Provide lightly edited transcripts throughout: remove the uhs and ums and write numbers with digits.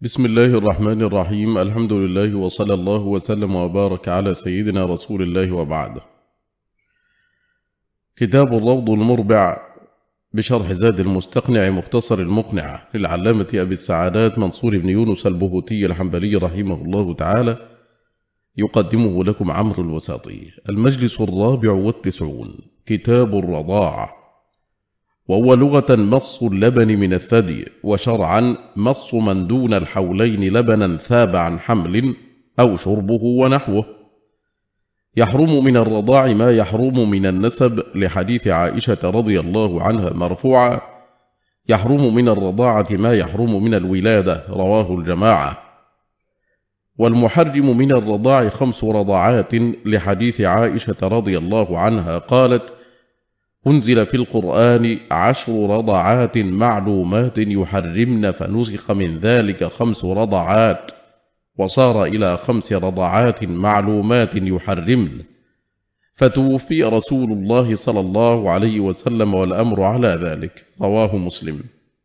بسم الله الرحمن الرحيم. الحمد لله وصلى الله وسلم وبارك على سيدنا رسول الله وبعد. كتاب الروض المربع بشرح زاد المستقنع مختصر المقنع للعلامة أبي السعادات منصور بن يونس البهوتي الحنبلي رحمه الله تعالى، يقدمه لكم عمرو الوساطي. المجلس 94، كتاب الرضاعة، وهو لغة مص اللبن من الثدي، وشرعا مص من دون الحولين لبنا ثاب عن حمل أو شربه ونحوه. يحرم من الرضاع ما يحرم من النسب، لحديث عائشة رضي الله عنها مرفوعا: يحرم من الرضاعة ما يحرم من الولادة، رواه الجماعة. والمحرم من الرضاع 5 رضعات، لحديث عائشة رضي الله عنها قالت: أنزل في القرآن 10 رضعات معلومات يحرمن، فنسخ من ذلك 5 رضعات، وصار إلى 5 رضعات معلومات يحرمن، فتوفي رسول الله صلى الله عليه وسلم والأمر على ذلك، رواه مسلم.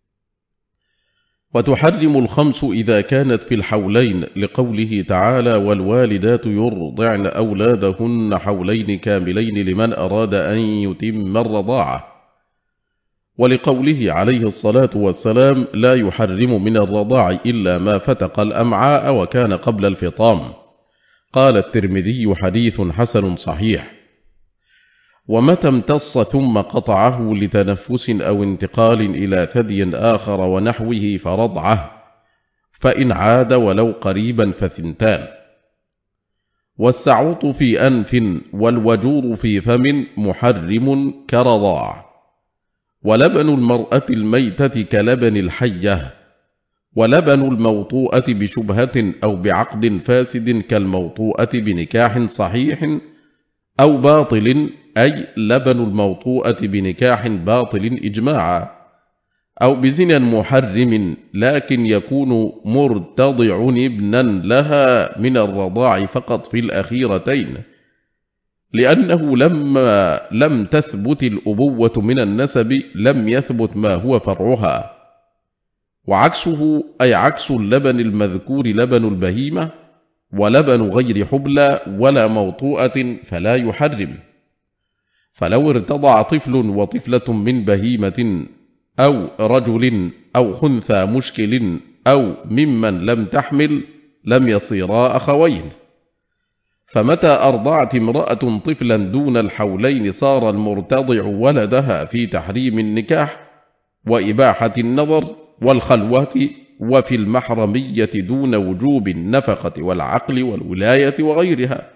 وتحرم 5 إذا كانت في الحولين، لقوله تعالى: والوالدات يرضعن أولادهن حولين كاملين لمن أراد أن يتم الرضاعة، ولقوله عليه الصلاة والسلام: لا يحرم من الرضاع إلا ما فتق الأمعاء وكان قبل الفطام. قال الترمذي: حديث حسن صحيح. ومتى امتص ثم قطعه لتنفس أو انتقال إلى ثدي آخر ونحوه فرضعه، فإن عاد ولو قريبا ف2. والسعوط في أنف والوجور في فم محرم كرضاع. ولبن المرأة الميتة كلبن الحية. ولبن الموطوءة بشبهة أو بعقد فاسد كالموطوءة بنكاح صحيح أو باطل، أي لبن الموطوءة بنكاح باطل إجماعا، أو بزنا محرم، لكن يكون مرتضع ابنا لها من الرضاع فقط في الأخيرتين، لأنه لما لم تثبت الأبوة من النسب لم يثبت ما هو فرعها. وعكسه، أي عكس اللبن المذكور، لبن البهيمة ولبن غير حبلى ولا موطوءة فلا يحرم. فلو ارتضع طفل وطفلة من بهيمة أو رجل أو خنثى مشكل أو ممن لم تحمل لم يصيرا أخوين. فمتى أرضعت امرأة طفلا دون الحولين صار المرتضع ولدها في تحريم النكاح وإباحة النظر والخلوة، وفي المحرمية دون وجوب النفقة والعقل والولاية وغيرها.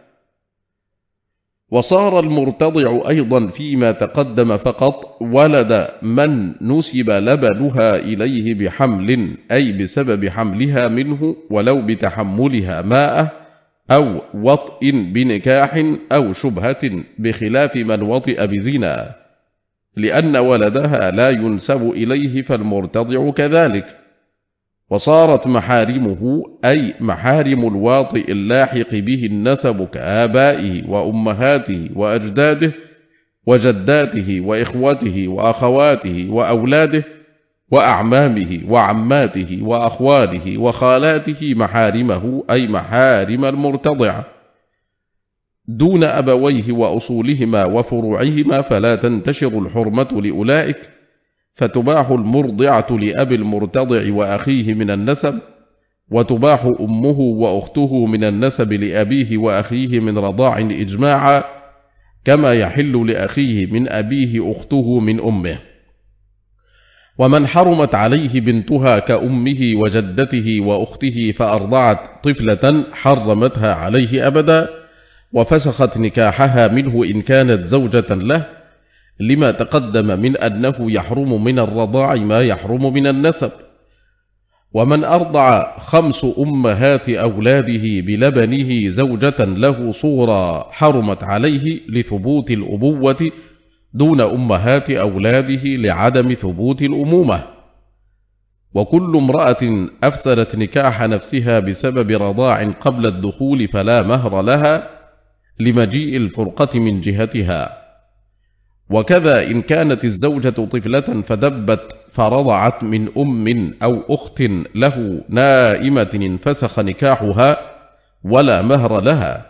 وصار المرتضع أيضا فيما تقدم فقط ولد من نسب لبنها إليه بحمل، أي بسبب حملها منه ولو بتحملها ماءه، أو وطئ بنكاح أو شبهة، بخلاف من وطئ بزنا، لأن ولدها لا ينسب إليه فالمرتضع كذلك. وصارت محارمه، أي محارم الواطئ اللاحق به النسب، كآبائه وأمهاته وأجداده وجداته وإخوته وأخواته وأولاده وأعمامه وعماته وأخواله وخالاته محارمه، أي محارم المرتضع، دون أبويه وأصولهما وفروعهما، فلا تنتشر الحرمة لأولئك، فتباح المرضعة لأب المرتضع وأخيه من النسب، وتباح أمه وأخته من النسب لأبيه وأخيه من رضاع إجماعا، كما يحل لأخيه من أبيه أخته من أمه. ومن حرمت عليه بنتها كأمه وجدته وأخته فأرضعت طفلة حرمتها عليه أبدا، وفسخت نكاحها منه إن كانت زوجة له، لما تقدم من أنه يحرم من الرضاع ما يحرم من النسب. ومن أرضع 5 أمهات أولاده بلبنه زوجة له صغرى حرمت عليه لثبوت الأبوة دون أمهات أولاده لعدم ثبوت الأمومة. وكل امرأة أفسدت نكاح نفسها بسبب رضاع قبل الدخول فلا مهر لها، لمجيء الفرقة من جهتها. وكذا إن كانت الزوجة طفلة فدبت فرضعت من أم أو أخت له نائمة انفسخ نكاحها ولا مهر لها،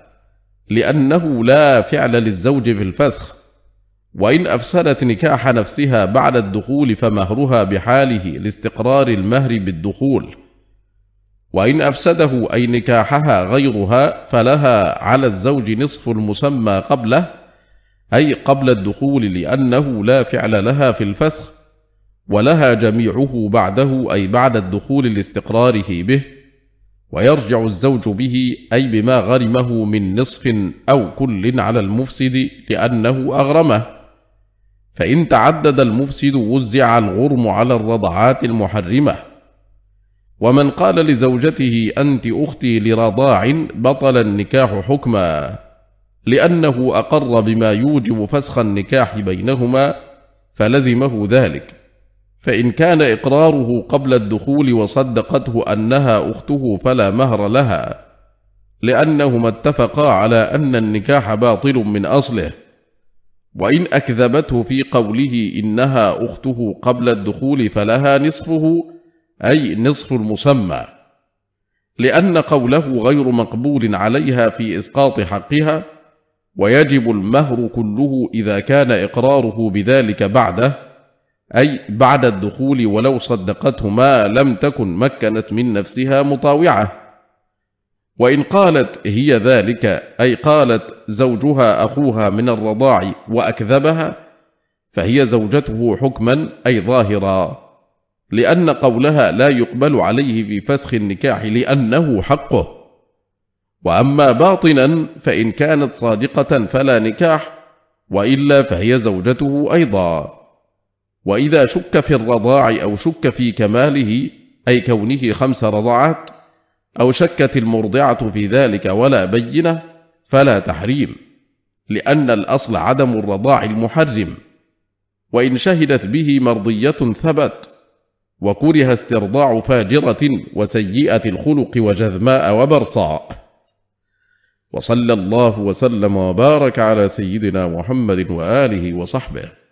لأنه لا فعل للزوج في الفسخ. وإن أفسدت نكاح نفسها بعد الدخول فمهرها بحاله لاستقرار المهر بالدخول، وإن أفسده أي نكاحها غيرها فلها على الزوج نصف المسمى قبله، أي قبل الدخول، لأنه لا فعل لها في الفسخ، ولها جميعه بعده أي بعد الدخول لاستقراره به، ويرجع الزوج به أي بما غرمه من نصف أو كل على المفسد لأنه أغرمه. فإن تعدد المفسد وزع الغرم على الرضعات المحرمة. ومن قال لزوجته أنت أختي لرضاع بطل النكاح حكما، لأنه أقر بما يوجب فسخ النكاح بينهما فلزمه ذلك. فإن كان إقراره قبل الدخول وصدقته أنها أخته فلا مهر لها، لأنهما اتفقا على أن النكاح باطل من أصله. وإن أكذبته في قوله إنها أخته قبل الدخول فلها نصفه، أي نصف المسمى، لأن قوله غير مقبول عليها في إسقاط حقها، ويجب المهر كله إذا كان إقراره بذلك بعده، أي بعد الدخول، ولو صدقته ما لم تكن مكنت من نفسها مطاوعة. وإن قالت هي ذلك، أي قالت زوجها أخوها من الرضاع وأكذبها، فهي زوجته حكما أي ظاهرا، لأن قولها لا يقبل عليه في فسخ النكاح لأنه حقه. وأما باطنا فإن كانت صادقة فلا نكاح، وإلا فهي زوجته أيضا. وإذا شك في الرضاع أو شك في كماله، أي كونه 5 رضعات، أو شكت المرضعة في ذلك ولا بينة، فلا تحريم، لأن الأصل عدم الرضاع المحرم. وإن شهدت به مرضية ثبت، وكره استرضاع فاجرة وسيئة الخلق وجذماء وبرصاء. وصلى الله وسلم وبارك على سيدنا محمد وآله وصحبه.